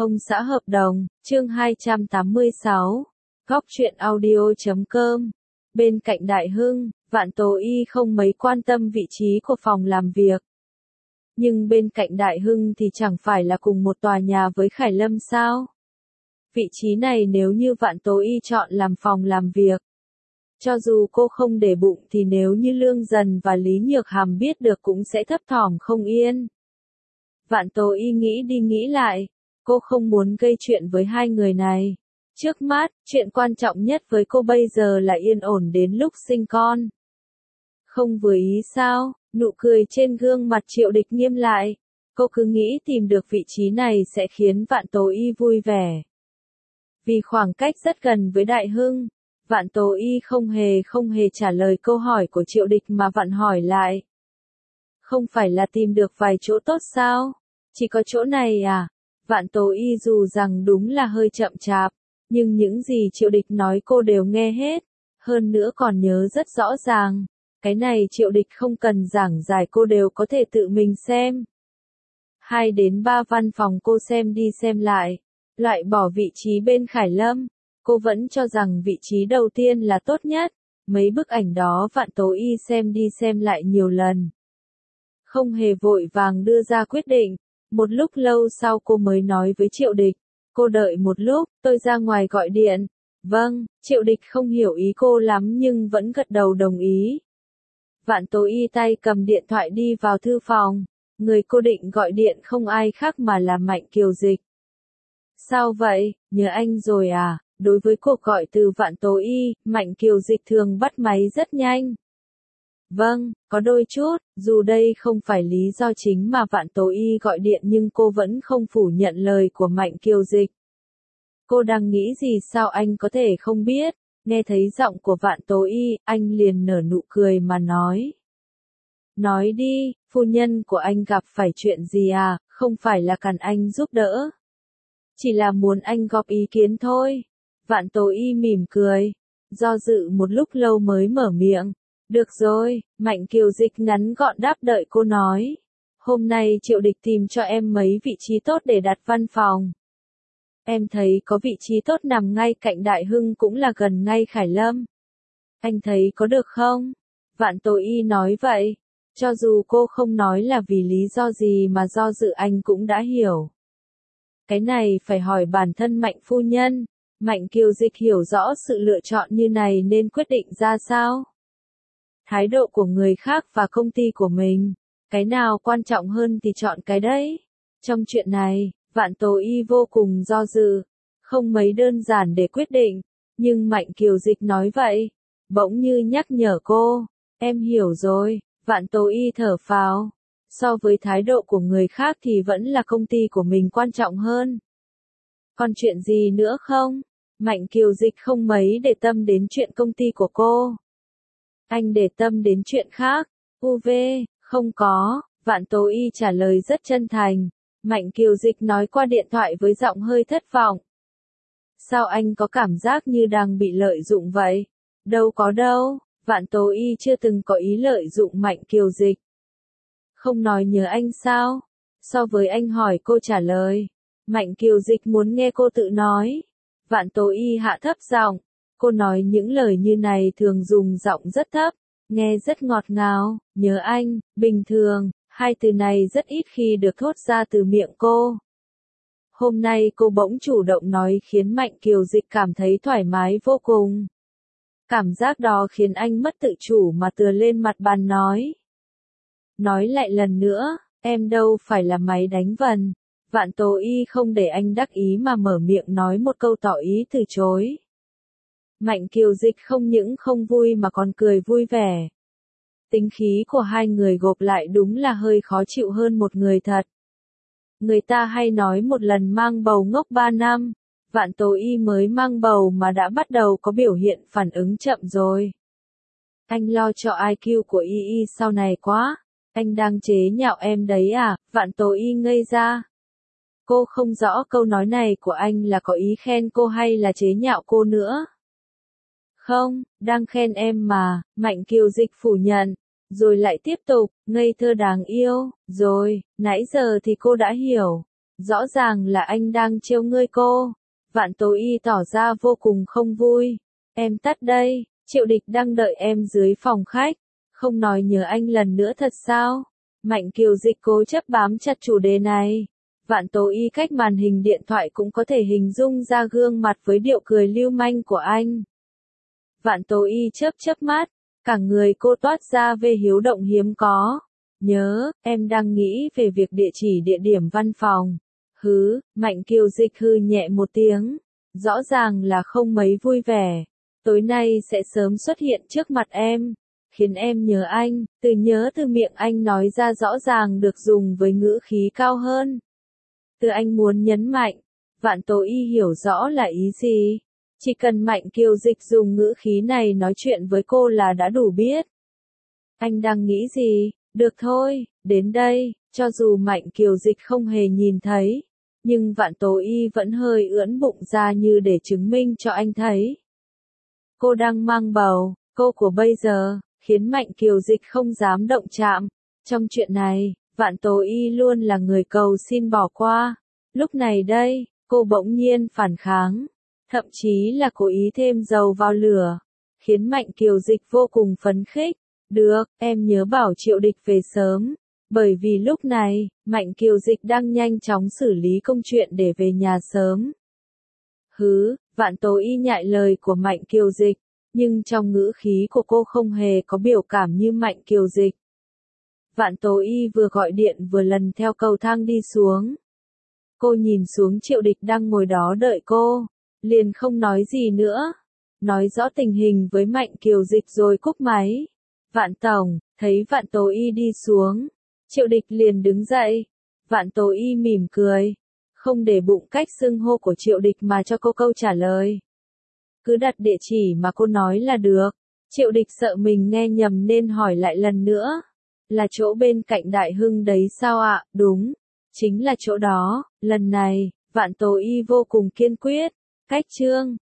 Ông xã hợp đồng, chương 286, Góc truyện audio.com. Bên cạnh Đại Hưng, Vạn Tố Y không mấy quan tâm vị trí của phòng làm việc. Nhưng bên cạnh Đại Hưng thì chẳng phải là cùng một tòa nhà với Khải Lâm sao? Vị trí này nếu như Vạn Tố Y chọn làm phòng làm việc, cho dù cô không để bụng thì nếu như Lương Dần và Lý Nhược Hàm biết được cũng sẽ thấp thỏm không yên. Vạn Tố Y nghĩ đi nghĩ lại, cô không muốn gây chuyện với hai người này. Trước mắt, chuyện quan trọng nhất với cô bây giờ là yên ổn đến lúc sinh con. Không vừa ý sao? Nụ cười trên gương mặt Triệu Địch nghiêm lại. Cô cứ nghĩ tìm được vị trí này sẽ khiến Vạn Tố Y vui vẻ. Vì khoảng cách rất gần với Đại Hưng, Vạn Tố Y không hề trả lời câu hỏi của Triệu Địch mà Vạn hỏi lại. Không phải là tìm được vài chỗ tốt sao? Chỉ có chỗ này à? Vạn Tố Y dù rằng đúng là hơi chậm chạp, nhưng những gì Triệu Địch nói cô đều nghe hết, hơn nữa còn nhớ rất rõ ràng. Cái này Triệu Địch không cần giảng giải cô đều có thể tự mình xem. 2 đến 3 văn phòng cô xem đi xem lại, loại bỏ vị trí bên Khải Lâm, cô vẫn cho rằng vị trí đầu tiên là tốt nhất. Mấy bức ảnh đó Vạn Tố Y xem đi xem lại nhiều lần. Không hề vội vàng đưa ra quyết định, một lúc lâu sau cô mới nói với Triệu Địch. Cô đợi một lúc, tôi ra ngoài gọi điện. Vâng, Triệu Địch không hiểu ý cô lắm nhưng vẫn gật đầu đồng ý. Vạn Tố Y tay cầm điện thoại đi vào thư phòng. Người cô định gọi điện không ai khác mà là Mạnh Kiều Dịch. Sao vậy, nhớ anh rồi à? Đối với cuộc gọi từ Vạn Tố Y, Mạnh Kiều Dịch thường bắt máy rất nhanh. Vâng, có đôi chút, dù đây không phải lý do chính mà Vạn Tố Y gọi điện nhưng cô vẫn không phủ nhận lời của Mạnh Kiều Dịch. Cô đang nghĩ gì sao anh có thể không biết? Nghe thấy giọng của Vạn Tố Y, anh liền nở nụ cười mà nói. Nói đi, phu nhân của anh gặp phải chuyện gì à, không phải là cần anh giúp đỡ. Chỉ là muốn anh góp ý kiến thôi. Vạn Tố Y mỉm cười, do dự một lúc lâu mới mở miệng. Được rồi, Mạnh Kiều Dịch ngắn gọn đáp đợi cô nói. Hôm nay Triệu Địch tìm cho em mấy vị trí tốt để đặt văn phòng. Em thấy có vị trí tốt nằm ngay cạnh Đại Hưng cũng là gần ngay Khải Lâm. Anh thấy có được không? Vạn Tố Y nói vậy. Cho dù cô không nói là vì lý do gì mà do dự anh cũng đã hiểu. Cái này phải hỏi bản thân Mạnh phu nhân. Mạnh Kiều Dịch hiểu rõ sự lựa chọn như này nên quyết định ra sao? Thái độ của người khác và công ty của mình, cái nào quan trọng hơn thì chọn cái đấy. Trong chuyện này, Vạn Tố Y vô cùng do dự, không mấy đơn giản để quyết định, nhưng Mạnh Kiều Dịch nói vậy, bỗng như nhắc nhở cô, em hiểu rồi. Vạn Tố Y thở phào, so với thái độ của người khác thì vẫn là công ty của mình quan trọng hơn. Còn chuyện gì nữa không? Mạnh Kiều Dịch không mấy để tâm đến chuyện công ty của cô. Anh để tâm đến chuyện khác. UV, không có, Vạn Tố Y trả lời rất chân thành. Mạnh Kiều Dịch nói qua điện thoại với giọng hơi thất vọng. Sao anh có cảm giác như đang bị lợi dụng vậy? Đâu có đâu, Vạn Tố Y chưa từng có ý lợi dụng Mạnh Kiều Dịch. Không nói nhớ anh sao? So với anh hỏi cô trả lời. Mạnh Kiều Dịch muốn nghe cô tự nói. Vạn Tố Y hạ thấp giọng. Cô nói những lời như này thường dùng giọng rất thấp, nghe rất ngọt ngào, nhớ anh, bình thường, hai từ này rất ít khi được thốt ra từ miệng cô. Hôm nay cô bỗng chủ động nói khiến Mạnh Kiều Dịch cảm thấy thoải mái vô cùng. Cảm giác đó khiến anh mất tự chủ mà tựa lên mặt bàn nói. Nói lại lần nữa, em đâu phải là máy đánh vần. Vạn Tố Y không để anh đắc ý mà mở miệng nói một câu tỏ ý từ chối. Mạnh Kiều Dịch không những không vui mà còn cười vui vẻ. Tính khí của hai người gộp lại đúng là hơi khó chịu hơn một người thật. Người ta hay nói một lần mang bầu ngốc 3 năm, Vạn Tố Y mới mang bầu mà đã bắt đầu có biểu hiện phản ứng chậm rồi. Anh lo cho IQ của Y sau này quá, anh đang chế nhạo em đấy à? Vạn Tố Y ngây ra. Cô không rõ câu nói này của anh là có ý khen cô hay là chế nhạo cô nữa. Không, đang khen em mà, Mạnh Kiều Dịch phủ nhận, rồi lại tiếp tục, ngây thơ đáng yêu, rồi, nãy giờ thì cô đã hiểu, Rõ ràng là anh đang trêu ngươi cô. Vạn Tố Y tỏ ra vô cùng không vui. Em tắt đây, Triệu Địch đang đợi em dưới phòng khách. Không nói nhớ anh lần nữa thật sao? Mạnh Kiều Dịch cố chấp bám chặt chủ đề này. Vạn Tố Y cách màn hình điện thoại cũng có thể hình dung ra gương mặt với điệu cười lưu manh của anh. Vạn Tố Y chớp chớp mắt, cả người cô toát ra vẻ hiếu động hiếm có. Nhớ, em đang nghĩ về việc địa chỉ địa điểm văn phòng. Hứ, Mạnh Kiều Dịch hừ nhẹ một tiếng. Rõ ràng là không mấy vui vẻ. Tối nay sẽ sớm xuất hiện trước mặt em. Khiến em nhớ anh, nhớ từ miệng anh nói ra rõ ràng được dùng với ngữ khí cao hơn. Từ anh muốn nhấn mạnh, Vạn Tố Y hiểu rõ là ý gì. Chỉ cần Mạnh Kiều Dịch dùng ngữ khí này nói chuyện với cô là đã đủ biết. Anh đang nghĩ gì? Được thôi, đến đây, cho dù Mạnh Kiều Dịch không hề nhìn thấy, nhưng Vạn Tố Y vẫn hơi ưỡn bụng ra như để chứng minh cho anh thấy. Cô đang mang bầu, cô của bây giờ, khiến Mạnh Kiều Dịch không dám động chạm. Trong chuyện này, Vạn Tố Y luôn là người cầu xin bỏ qua. Lúc này đây, cô bỗng nhiên phản kháng, thậm chí là cố ý thêm dầu vào lửa, khiến Mạnh Kiều Dịch vô cùng phấn khích. Được, em nhớ bảo Triệu Địch về sớm, bởi vì lúc này, Mạnh Kiều Dịch đang nhanh chóng xử lý công chuyện để về nhà sớm. Hứ, Vạn Tố Y nhại lời của Mạnh Kiều Dịch, nhưng trong ngữ khí của cô không hề có biểu cảm như Mạnh Kiều Dịch. Vạn Tố Y vừa gọi điện vừa lần theo cầu thang đi xuống. Cô nhìn xuống Triệu Địch đang ngồi đó đợi cô, liền không nói gì nữa. Nói rõ tình hình với Mạnh Kiều Dịch rồi cúp máy. Vạn Tổng, thấy Vạn Tố Y đi xuống, Triệu Địch liền đứng dậy. Vạn Tố Y mỉm cười, không để bụng cách xưng hô của Triệu Địch mà cho cô câu trả lời. Cứ đặt địa chỉ mà cô nói là được. Triệu Địch sợ mình nghe nhầm nên hỏi lại lần nữa. Là chỗ bên cạnh Đại Hưng đấy sao ạ? Đúng, chính là chỗ đó. Lần này, Vạn Tố Y vô cùng kiên quyết. Cách chương